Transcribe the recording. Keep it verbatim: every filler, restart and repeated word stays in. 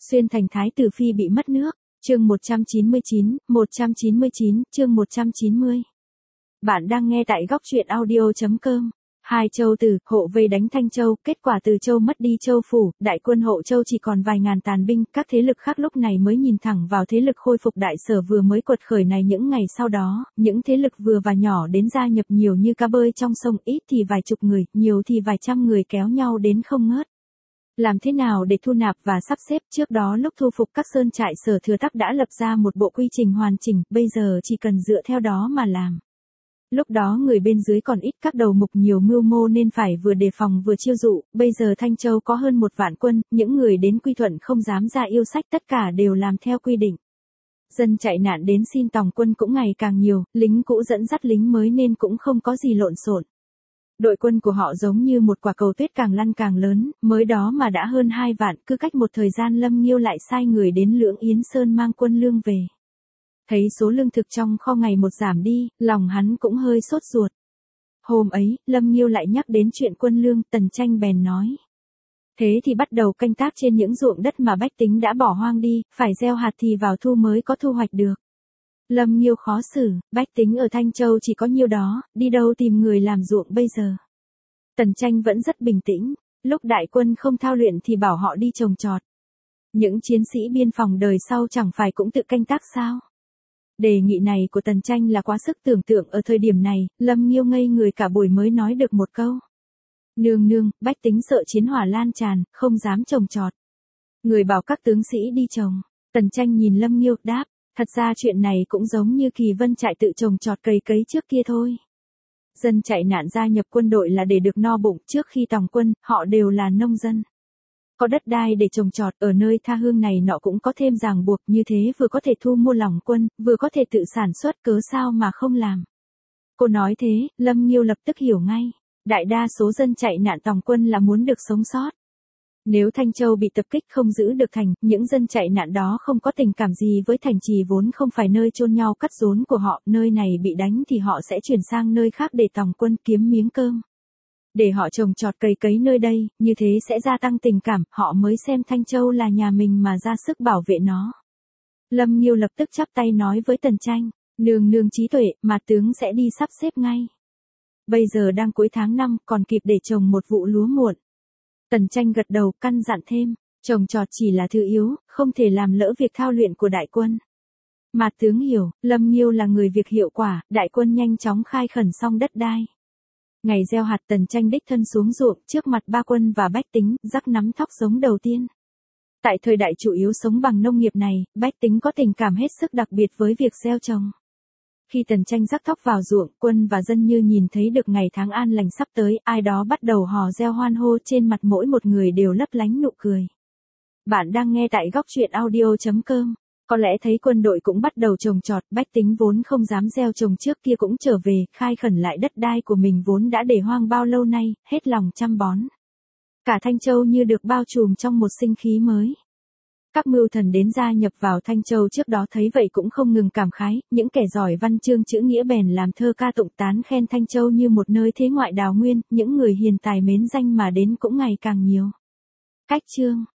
Xuyên thành thái tử phi bị mất nước. Chương một trăm chín mươi chín, một trăm chín mươi chín, chương một trăm chín mươi. Bạn đang nghe tại góc truyện audio chấm com. Hai châu Từ, hộ vây đánh Thanh Châu, kết quả Từ Châu mất đi châu phủ, đại quân Hộ Châu chỉ còn vài ngàn tàn binh, các thế lực khác lúc này mới nhìn thẳng vào thế lực khôi phục đại sở vừa mới quật khởi này. Những ngày sau đó, những thế lực vừa và nhỏ đến gia nhập nhiều như cá bơi trong sông, ít thì vài chục người, nhiều thì vài trăm người kéo nhau đến không ngớt. Làm thế nào để thu nạp và sắp xếp? Trước đó lúc thu phục các sơn trại, Sở Thừa Tắc đã lập ra một bộ quy trình hoàn chỉnh, bây giờ chỉ cần dựa theo đó mà làm. Lúc đó người bên dưới còn ít, các đầu mục nhiều mưu mô nên phải vừa đề phòng vừa chiêu dụ, bây giờ Thanh Châu có hơn một vạn quân, những người đến quy thuận không dám ra yêu sách, tất cả đều làm theo quy định. Dân chạy nạn đến xin tòng quân cũng ngày càng nhiều, lính cũ dẫn dắt lính mới nên cũng không có gì lộn xộn. Đội quân của họ giống như một quả cầu tuyết càng lăn càng lớn, mới đó mà đã hơn hai vạn, cứ cách một thời gian Lâm Nghiêu lại sai người đến Lưỡng Yến Sơn mang quân lương về. Thấy số lương thực trong kho ngày một giảm đi, lòng hắn cũng hơi sốt ruột. Hôm ấy, Lâm Nghiêu lại nhắc đến chuyện quân lương, Tần Tranh bèn nói. Thế thì bắt đầu canh tác trên những ruộng đất mà bách tính đã bỏ hoang đi, phải gieo hạt thì vào thu mới có thu hoạch được. Lâm Nghiêu khó xử, bách tính ở Thanh Châu chỉ có nhiêu đó, đi đâu tìm người làm ruộng bây giờ. Tần Tranh vẫn rất bình tĩnh, lúc đại quân không thao luyện thì bảo họ đi trồng trọt. Những chiến sĩ biên phòng đời sau chẳng phải cũng tự canh tác sao? Đề nghị này của Tần Tranh là quá sức tưởng tượng. Ở thời điểm này, Lâm Nghiêu ngây người cả buổi mới nói được một câu. Nương nương, bách tính sợ chiến hỏa lan tràn, không dám trồng trọt. Người bảo các tướng sĩ đi trồng. Tần Tranh nhìn Lâm Nghiêu, đáp. Thật ra chuyện này cũng giống như Kỳ Vân trại tự trồng trọt cày cấy trước kia thôi. Dân chạy nạn gia nhập quân đội là để được no bụng, trước khi tòng quân, họ đều là nông dân. Có đất đai để trồng trọt, ở nơi tha hương này nọ cũng có thêm ràng buộc, như thế vừa có thể thu mua lòng quân, vừa có thể tự sản xuất, cớ sao mà không làm. Cô nói thế, Lâm Nghiêu lập tức hiểu ngay. Đại đa số dân chạy nạn tòng quân là muốn được sống sót. Nếu Thanh Châu bị tập kích không giữ được thành, những dân chạy nạn đó không có tình cảm gì với thành trì vốn không phải nơi chôn nhau cắt rốn của họ, nơi này bị đánh thì họ sẽ chuyển sang nơi khác để tòng quân kiếm miếng cơm. Để họ trồng trọt cày cấy nơi đây, như thế sẽ gia tăng tình cảm, họ mới xem Thanh Châu là nhà mình mà ra sức bảo vệ nó. Lâm Nghiêu lập tức chắp tay nói với Tần Tranh, nương nương trí tuệ, mà tướng sẽ đi sắp xếp ngay. Bây giờ đang cuối tháng năm, còn kịp để trồng một vụ lúa muộn. Tần Tranh gật đầu, căn dặn thêm, trồng trọt chỉ là thứ yếu, không thể làm lỡ việc thao luyện của đại quân. Mà tướng hiểu, Lâm Nghiêu là người việc hiệu quả, đại quân nhanh chóng khai khẩn xong đất đai. Ngày gieo hạt, Tần Tranh đích thân xuống ruộng, trước mặt ba quân và bách tính, rắc nắm thóc giống đầu tiên. Tại thời đại chủ yếu sống bằng nông nghiệp này, bách tính có tình cảm hết sức đặc biệt với việc gieo trồng. Khi Tần Tranh rắc thóc vào ruộng, quân và dân như nhìn thấy được ngày tháng an lành sắp tới, ai đó bắt đầu hò reo hoan hô, trên mặt mỗi một người đều lấp lánh nụ cười. Bạn đang nghe tại góc truyện audio chấm com. Có lẽ thấy quân đội cũng bắt đầu trồng trọt, bách tính vốn không dám gieo trồng trước kia cũng trở về, khai khẩn lại đất đai của mình vốn đã để hoang bao lâu nay, hết lòng chăm bón. Cả Thanh Châu như được bao trùm trong một sinh khí mới. Các mưu thần đến gia nhập vào Thanh Châu trước đó thấy vậy cũng không ngừng cảm khái, những kẻ giỏi văn chương chữ nghĩa bèn làm thơ ca tụng tán khen Thanh Châu như một nơi thế ngoại đào nguyên, những người hiền tài mến danh mà đến cũng ngày càng nhiều. Cách chương